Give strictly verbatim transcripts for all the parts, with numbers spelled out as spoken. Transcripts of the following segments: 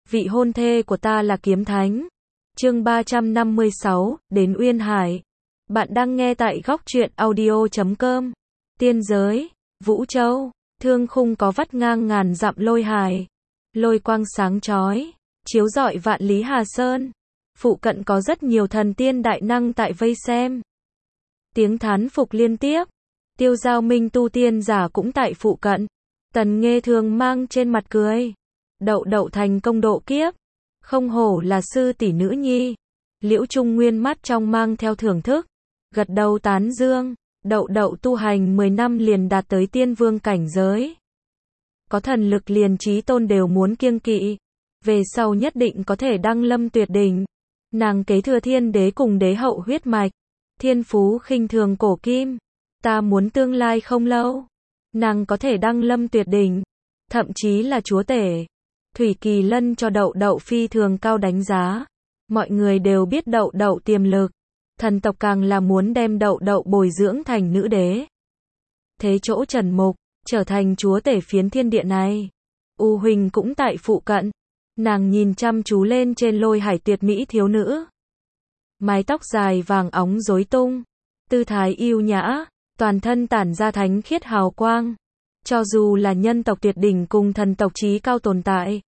vị hôn thê của ta là kiếm thánh. Chương ba trăm năm mươi sáu, đến Uyên Hải. Bạn đang nghe tại góc truyện audio chấm com. Tiên giới, Vũ Châu, thương khung có vắt ngang ngàn dặm lôi hải. Lôi quang sáng chói, chiếu rọi vạn lý Hà Sơn. Phụ cận có rất nhiều thần tiên đại năng tại vây xem. Tiếng thán phục liên tiếp. Tiêu Giao Minh tu tiên giả cũng tại phụ cận. Tần Nghê thường mang trên mặt cười. Đậu đậu thành công độ kiếp. Không hổ là sư tỷ nữ nhi. Liễu Trung Nguyên mắt trong mang theo thưởng thức. Gật đầu tán dương. Đậu đậu tu hành mười năm liền đạt tới tiên vương cảnh giới. Có thần lực liền chí tôn đều muốn kiêng kỵ. Về sau nhất định có thể đăng lâm tuyệt đỉnh. Nàng kế thừa thiên đế cùng đế hậu huyết mạch. Thiên phú khinh thường cổ kim. Ta muốn tương lai không lâu. Nàng có thể đăng lâm tuyệt đỉnh. Thậm chí là chúa tể. Thủy Kỳ Lân cho đậu đậu phi thường cao đánh giá. Mọi người đều biết đậu đậu tiềm lực. Thần tộc càng là muốn đem đậu đậu bồi dưỡng thành nữ đế. Thế chỗ Trần Mục, trở thành chúa tể phiến thiên địa này. U Huỳnh cũng tại phụ cận. Nàng nhìn chăm chú lên trên lôi hải tuyệt mỹ thiếu nữ. Mái tóc dài vàng óng rối tung. Tư thái yêu nhã, toàn thân tản ra thánh khiết hào quang. Cho dù là nhân tộc tuyệt đỉnh cùng thần tộc chí cao tồn tại,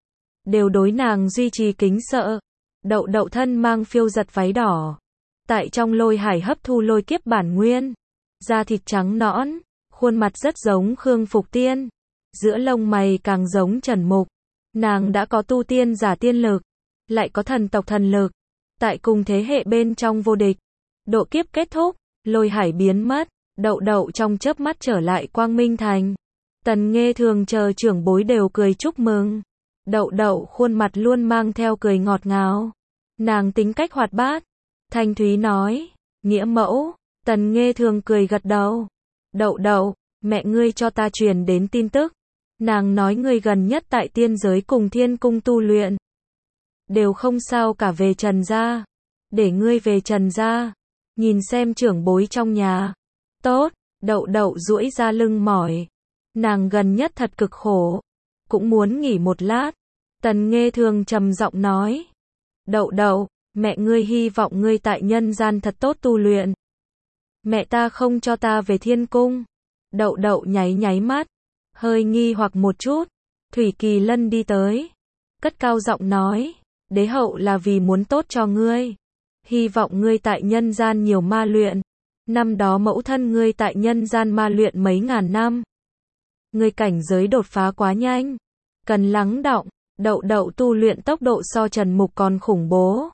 đều đối nàng duy trì kính sợ. Đậu đậu thân mang phiêu giật váy đỏ. Tại trong lôi hải hấp thu lôi kiếp bản nguyên. Da thịt trắng nõn, khuôn mặt rất giống Khương Phục Tiên. Giữa lông mày càng giống Trần Mục. Nàng đã có tu tiên giả tiên lực, lại có thần tộc thần lực. Tại cùng thế hệ bên trong vô địch. Độ kiếp kết thúc, lôi hải biến mất. Đậu đậu trong chớp mắt trở lại Quang Minh Thành. Tần Nghê thường chờ trưởng bối đều cười chúc mừng. Đậu đậu khuôn mặt luôn mang theo cười ngọt ngào. Nàng tính cách hoạt bát. Thanh Thúy nói, nghĩa mẫu. Tần Nghê thường cười gật đầu. Đậu đậu, mẹ ngươi cho ta truyền đến tin tức. Nàng nói ngươi gần nhất tại tiên giới cùng thiên cung tu luyện. Đều không sao cả về Trần gia. Để ngươi về Trần gia. Nhìn xem trưởng bối trong nhà. Tốt, đậu đậu duỗi ra lưng mỏi. Nàng gần nhất thật cực khổ. Cũng muốn nghỉ một lát. Tần Nghê thường trầm giọng nói. Đậu đậu, mẹ ngươi hy vọng ngươi tại nhân gian thật tốt tu luyện. Mẹ ta không cho ta về thiên cung. Đậu đậu nháy nháy mắt. Hơi nghi hoặc một chút. Thủy Kỳ Lân đi tới. Cất cao giọng nói. Đế hậu là vì muốn tốt cho ngươi. Hy vọng ngươi tại nhân gian nhiều ma luyện. Năm đó mẫu thân ngươi tại nhân gian ma luyện mấy ngàn năm. Ngươi cảnh giới đột phá quá nhanh. Cần lắng đọng. Đậu đậu tu luyện tốc độ so Trần Mục còn khủng bố.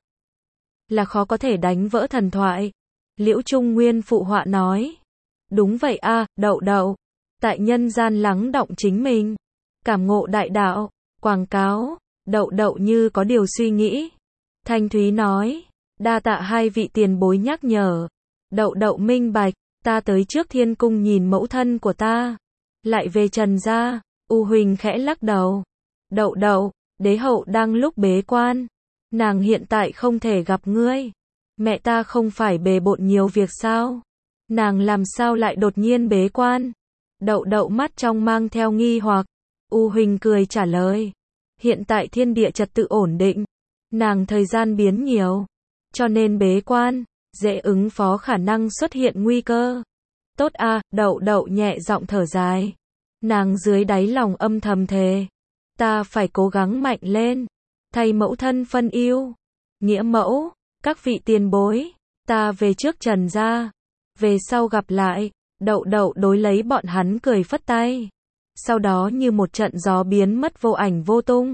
Là khó có thể đánh vỡ thần thoại. Liễu Trung Nguyên phụ họa nói. Đúng vậy a, đậu đậu. Tại nhân gian lắng đọng chính mình. Cảm ngộ đại đạo. Quảng cáo. Đậu đậu như có điều suy nghĩ. Thanh Thúy nói. Đa tạ hai vị tiền bối nhắc nhở. Đậu đậu minh bạch. Ta tới trước thiên cung nhìn mẫu thân của ta. Lại về Trần gia. U Huỳnh khẽ lắc đầu. Đậu đậu, đế hậu đang lúc bế quan. Nàng hiện tại không thể gặp ngươi. Mẹ ta không phải bề bộn nhiều việc sao? Nàng làm sao lại đột nhiên bế quan? Đậu đậu mắt trong mang theo nghi hoặc. U Huỳnh cười trả lời. Hiện tại thiên địa trật tự ổn định. Nàng thời gian biến nhiều. Cho nên bế quan, dễ ứng phó khả năng xuất hiện nguy cơ. Tốt a, đậu đậu nhẹ giọng thở dài. Nàng dưới đáy lòng âm thầm thề. Ta phải cố gắng mạnh lên. Thay mẫu thân phân ưu. Nghĩa mẫu, các vị tiền bối. Ta về trước Trần gia. Về sau gặp lại. Đậu đậu đối lấy bọn hắn cười phất tay. Sau đó như một trận gió biến mất vô ảnh vô tung.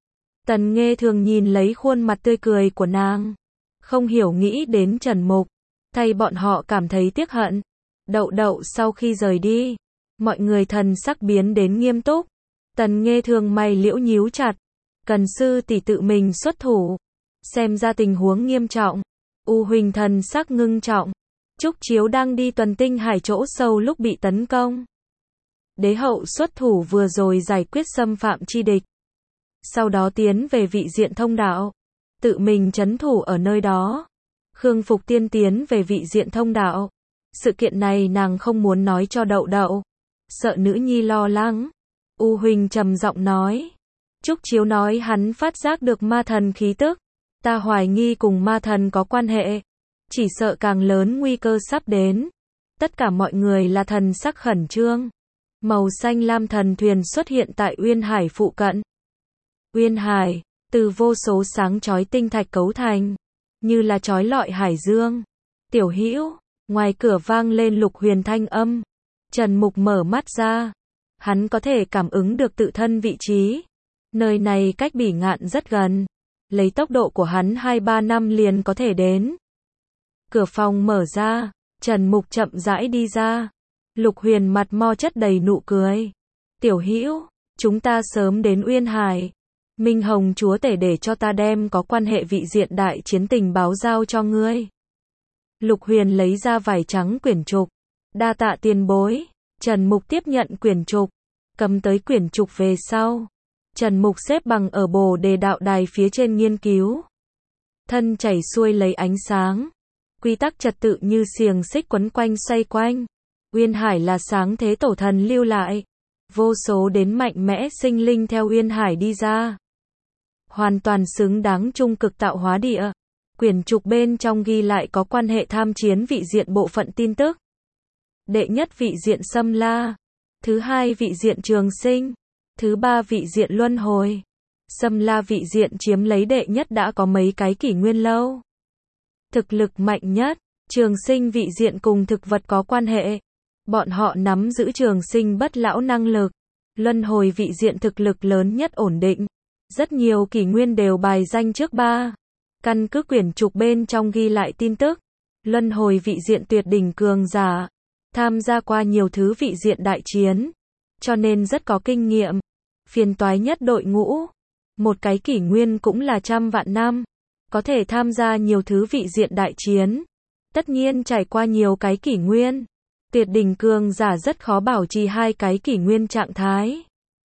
Tần Nghê thường nhìn lấy khuôn mặt tươi cười của nàng. Không hiểu nghĩ đến Trần Mục. Thay bọn họ cảm thấy tiếc hận. Đậu đậu sau khi rời đi. Mọi người thần sắc biến đến nghiêm túc. Tần Nghê thường mày liễu nhíu chặt. Cần sư tỷ tự mình xuất thủ. Xem ra tình huống nghiêm trọng. U Huỳnh thần sắc ngưng trọng. Trúc Chiếu đang đi tuần tinh hải chỗ sâu lúc bị tấn công. Đế hậu xuất thủ vừa rồi giải quyết xâm phạm chi địch. Sau đó tiến về vị diện thông đạo. Tự mình trấn thủ ở nơi đó. Khương Phục Tiên tiến về vị diện thông đạo. Sự kiện này nàng không muốn nói cho đậu đậu. Sợ nữ nhi lo lắng. U Huỳnh trầm giọng nói. Trúc Chiếu nói hắn phát giác được ma thần khí tức. Ta hoài nghi cùng ma thần có quan hệ. Chỉ sợ càng lớn nguy cơ sắp đến. Tất cả mọi người là thần sắc khẩn trương. Màu xanh lam thần thuyền xuất hiện tại Uyên Hải phụ cận. Uyên Hải, từ vô số sáng chói tinh thạch cấu thành, như là chói lọi hải dương. Tiểu Hữu, ngoài cửa vang lên Lục Huyền thanh âm. Trần Mục mở mắt ra. Hắn có thể cảm ứng được tự thân vị trí. Nơi này cách Bỉ Ngạn rất gần. Lấy tốc độ của hắn hai ba năm liền có thể đến. Cửa phòng mở ra, Trần Mục chậm rãi đi ra. Lục Huyền mặt mo chất đầy nụ cười. Tiểu Hữu, chúng ta sớm đến Uyên Hải. Minh Hồng chúa tể để cho ta đem có quan hệ vị diện đại chiến tình báo giao cho ngươi. Lục Huyền lấy ra vải trắng quyển trục. Đa tạ tiền bối. Trần Mục tiếp nhận quyển trục. Cầm tới quyển trục về sau. Trần Mục xếp bằng ở bồ đề đạo đài phía trên nghiên cứu. Thân chảy xuôi lấy ánh sáng. Quy tắc trật tự như xiềng xích quấn quanh xoay quanh. Uyên Hải là sáng thế tổ thần lưu lại. Vô số đến mạnh mẽ sinh linh theo Uyên Hải đi ra. Hoàn toàn xứng đáng trung cực tạo hóa địa. Quyển trục bên trong ghi lại có quan hệ tham chiến vị diện bộ phận tin tức. Đệ nhất vị diện Xâm La. Thứ hai vị diện Trường Sinh. Thứ ba vị diện Luân Hồi. Xâm La vị diện chiếm lấy đệ nhất đã có mấy cái kỷ nguyên lâu. Thực lực mạnh nhất. Trường Sinh vị diện cùng thực vật có quan hệ. Bọn họ nắm giữ trường sinh bất lão năng lực. Luân Hồi vị diện thực lực lớn nhất ổn định. Rất nhiều kỷ nguyên đều bài danh trước ba. Căn cứ quyển trục bên trong ghi lại tin tức. Luân Hồi vị diện tuyệt đỉnh cường giả. Tham gia qua nhiều thứ vị diện đại chiến. Cho nên rất có kinh nghiệm. Phiền toái nhất đội ngũ. Một cái kỷ nguyên cũng là trăm vạn năm. Có thể tham gia nhiều thứ vị diện đại chiến. Tất nhiên trải qua nhiều cái kỷ nguyên. Tuyệt đỉnh cường giả rất khó bảo trì hai cái kỷ nguyên trạng thái.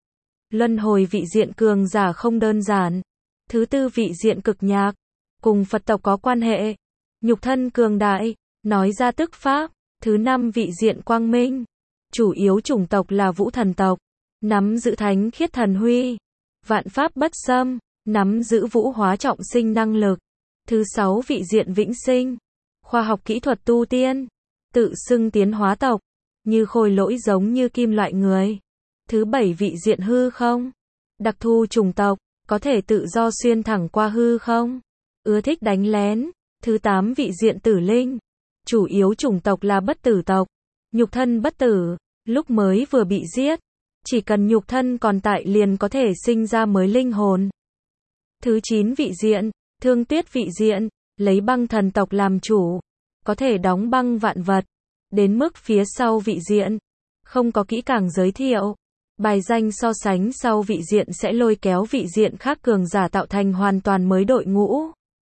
Luân Hồi vị diện cường giả không đơn giản. Thứ tư vị diện Cực Nhạc. Cùng Phật tộc có quan hệ. Nhục thân cường đại. Nói ra tức pháp. Thứ năm vị diện Quang Minh. Chủ yếu chủng tộc là Vũ thần tộc. Nắm giữ thánh khiết thần huy. Vạn pháp bất xâm. Nắm giữ vũ hóa trọng sinh năng lực. Thứ sáu vị diện Vĩnh Sinh. Khoa học kỹ thuật tu tiên. Tự xưng tiến hóa tộc. Như khôi lỗi giống như kim loại người. Thứ bảy vị diện Hư Không. Đặc thù chủng tộc. Có thể tự do xuyên thẳng qua hư không. Ưa thích đánh lén. Thứ tám vị diện Tử Linh. Chủ yếu chủng tộc là bất tử tộc. Nhục thân bất tử. Lúc mới vừa bị giết. Chỉ cần nhục thân còn tại liền có thể sinh ra mới linh hồn. Thứ chín vị diện. Thương Tuyết vị diện. Lấy băng thần tộc làm chủ. Có thể đóng băng vạn vật. Đến mức phía sau vị diện. Không có kỹ càng giới thiệu. Bài danh so sánh sau vị diện sẽ lôi kéo vị diện khác cường giả tạo thành hoàn toàn mới đội ngũ.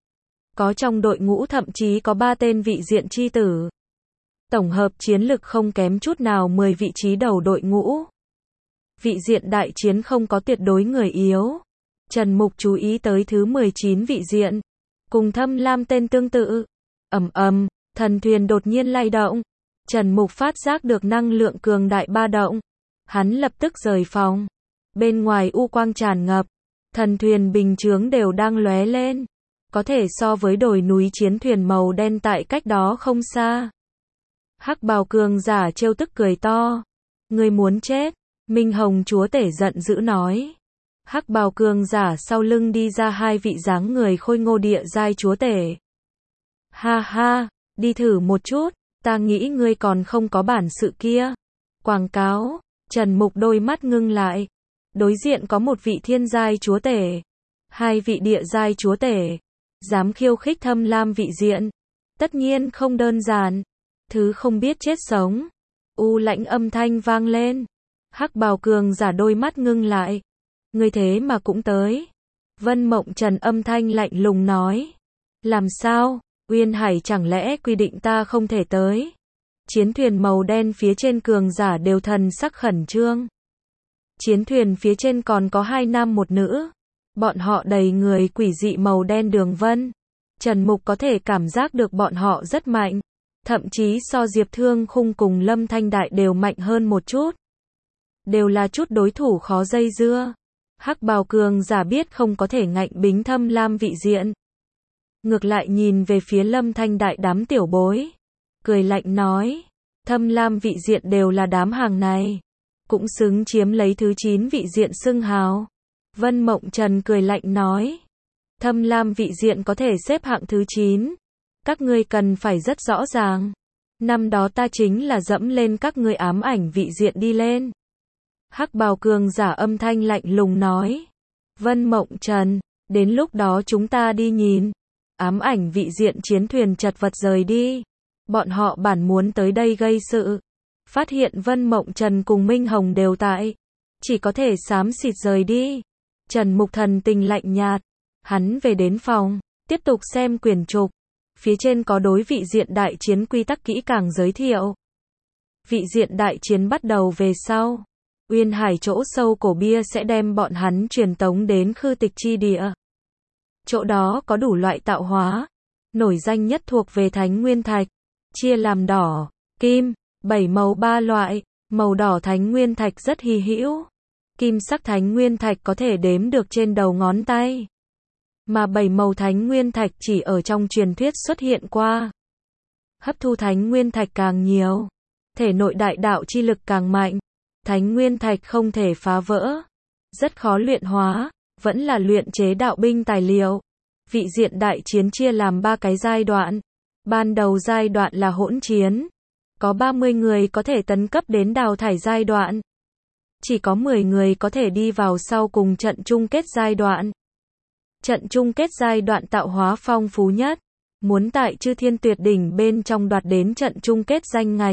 Có trong đội ngũ thậm chí có ba tên vị diện chi tử. Tổng hợp chiến lực không kém chút nào mười vị trí đầu đội ngũ. Vị diện đại chiến không có tuyệt đối người yếu. Trần Mục chú ý tới thứ mười chín vị diện. Cùng Thâm Lam tên tương tự. Ầm ầm, thần thuyền đột nhiên lay động. Trần Mục phát giác được năng lượng cường đại ba động. Hắn lập tức rời phòng. Bên ngoài u quang tràn ngập. Thần thuyền bình chướng đều đang lóe lên. Có thể so với đồi núi chiến thuyền màu đen tại cách đó không xa. Hắc bào cường giả trêu tức cười to. Ngươi muốn chết. Minh Hồng chúa tể giận dữ nói. Hắc bào cường giả sau lưng đi ra hai vị dáng người khôi ngô địa giai chúa tể. Ha ha, đi thử một chút, ta nghĩ ngươi còn không có bản sự kia. Quảng cáo. Trần Mục đôi mắt ngưng lại. Đối diện có một vị thiên giai chúa tể. Hai vị địa giai chúa tể. Dám khiêu khích Thâm Lam vị diện. Tất nhiên không đơn giản. Thứ không biết chết sống. U lãnh âm thanh vang lên. Hắc bào cường giả đôi mắt ngưng lại. Ngươi thế mà cũng tới. Vân Mộng Trần âm thanh lạnh lùng nói. Làm sao? Uyên Hải chẳng lẽ quy định ta không thể tới? Chiến thuyền màu đen phía trên cường giả đều thần sắc khẩn trương. Chiến thuyền phía trên còn có hai nam một nữ. Bọn họ đầy người quỷ dị màu đen đường vân. Trần Mục có thể cảm giác được bọn họ rất mạnh. Thậm chí so Diệp Thương Khung cùng Lâm Thanh Đại đều mạnh hơn một chút. Đều là chút đối thủ khó dây dưa. Hắc bào cường giả biết không có thể ngạnh bính Thâm Lam vị diện. Ngược lại nhìn về phía Lâm Thanh đại đám tiểu bối. Cười lạnh nói. Thâm Lam vị diện đều là đám hàng này. Cũng xứng chiếm lấy thứ chín vị diện xưng hào. Vân Mộng Trần cười lạnh nói. Thâm Lam vị diện có thể xếp hạng thứ chín. Các ngươi cần phải rất rõ ràng. Năm đó ta chính là dẫm lên các ngươi ám ảnh vị diện đi lên. Hắc bào cường giả âm thanh lạnh lùng nói. Vân Mộng Trần, đến lúc đó chúng ta đi nhìn. Ám ảnh vị diện chiến thuyền chật vật rời đi. Bọn họ bản muốn tới đây gây sự. Phát hiện Vân Mộng Trần cùng Minh Hồng đều tại. Chỉ có thể xám xịt rời đi. Trần Mục Thần tình lạnh nhạt. Hắn về đến phòng, tiếp tục xem quyển trục. Phía trên có đối vị diện đại chiến quy tắc kỹ càng giới thiệu. Vị diện đại chiến bắt đầu về sau. Uyên Hải chỗ sâu cổ bia sẽ đem bọn hắn truyền tống đến khư tịch chi địa. Chỗ đó có đủ loại tạo hóa. Nổi danh nhất thuộc về Thánh Nguyên Thạch. Chia làm đỏ, kim, bảy màu ba loại. Màu đỏ Thánh Nguyên Thạch rất hy hữu. Kim sắc Thánh Nguyên Thạch có thể đếm được trên đầu ngón tay. Mà bảy màu Thánh Nguyên Thạch chỉ ở trong truyền thuyết xuất hiện qua. Hấp thu Thánh Nguyên Thạch càng nhiều. Thể nội đại đạo chi lực càng mạnh. Thánh Nguyên Thạch không thể phá vỡ. Rất khó luyện hóa. Vẫn là luyện chế đạo binh tài liệu. Vị diện đại chiến chia làm ba cái giai đoạn. Ban đầu giai đoạn là hỗn chiến. Có ba mươi người có thể tấn cấp đến đào thải giai đoạn. Chỉ có mười người có thể đi vào sau cùng trận chung kết giai đoạn. Trận chung kết giai đoạn tạo hóa phong phú nhất. Muốn tại Chư Thiên Tuyệt Đỉnh bên trong đoạt đến trận chung kết danh ngạch.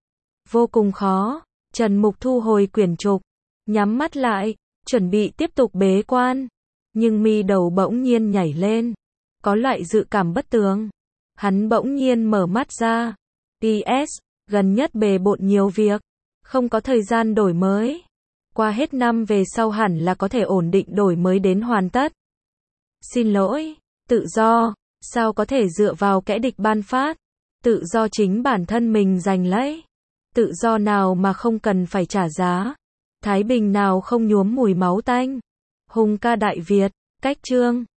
Vô cùng khó. Trần Mục thu hồi quyển trục. Nhắm mắt lại. Chuẩn bị tiếp tục bế quan. Nhưng mi đầu bỗng nhiên nhảy lên. Có loại dự cảm bất tường. Hắn bỗng nhiên mở mắt ra. pê ét. Gần nhất bề bộn nhiều việc. Không có thời gian đổi mới. Qua hết năm về sau hẳn là có thể ổn định đổi mới đến hoàn tất. Xin lỗi. Tự do. Sao có thể dựa vào kẻ địch ban phát. Tự do chính bản thân mình giành lấy. Tự do nào mà không cần phải trả giá. Thái bình nào không nhuốm mùi máu tanh. Hùng ca Đại Việt. Cách chương.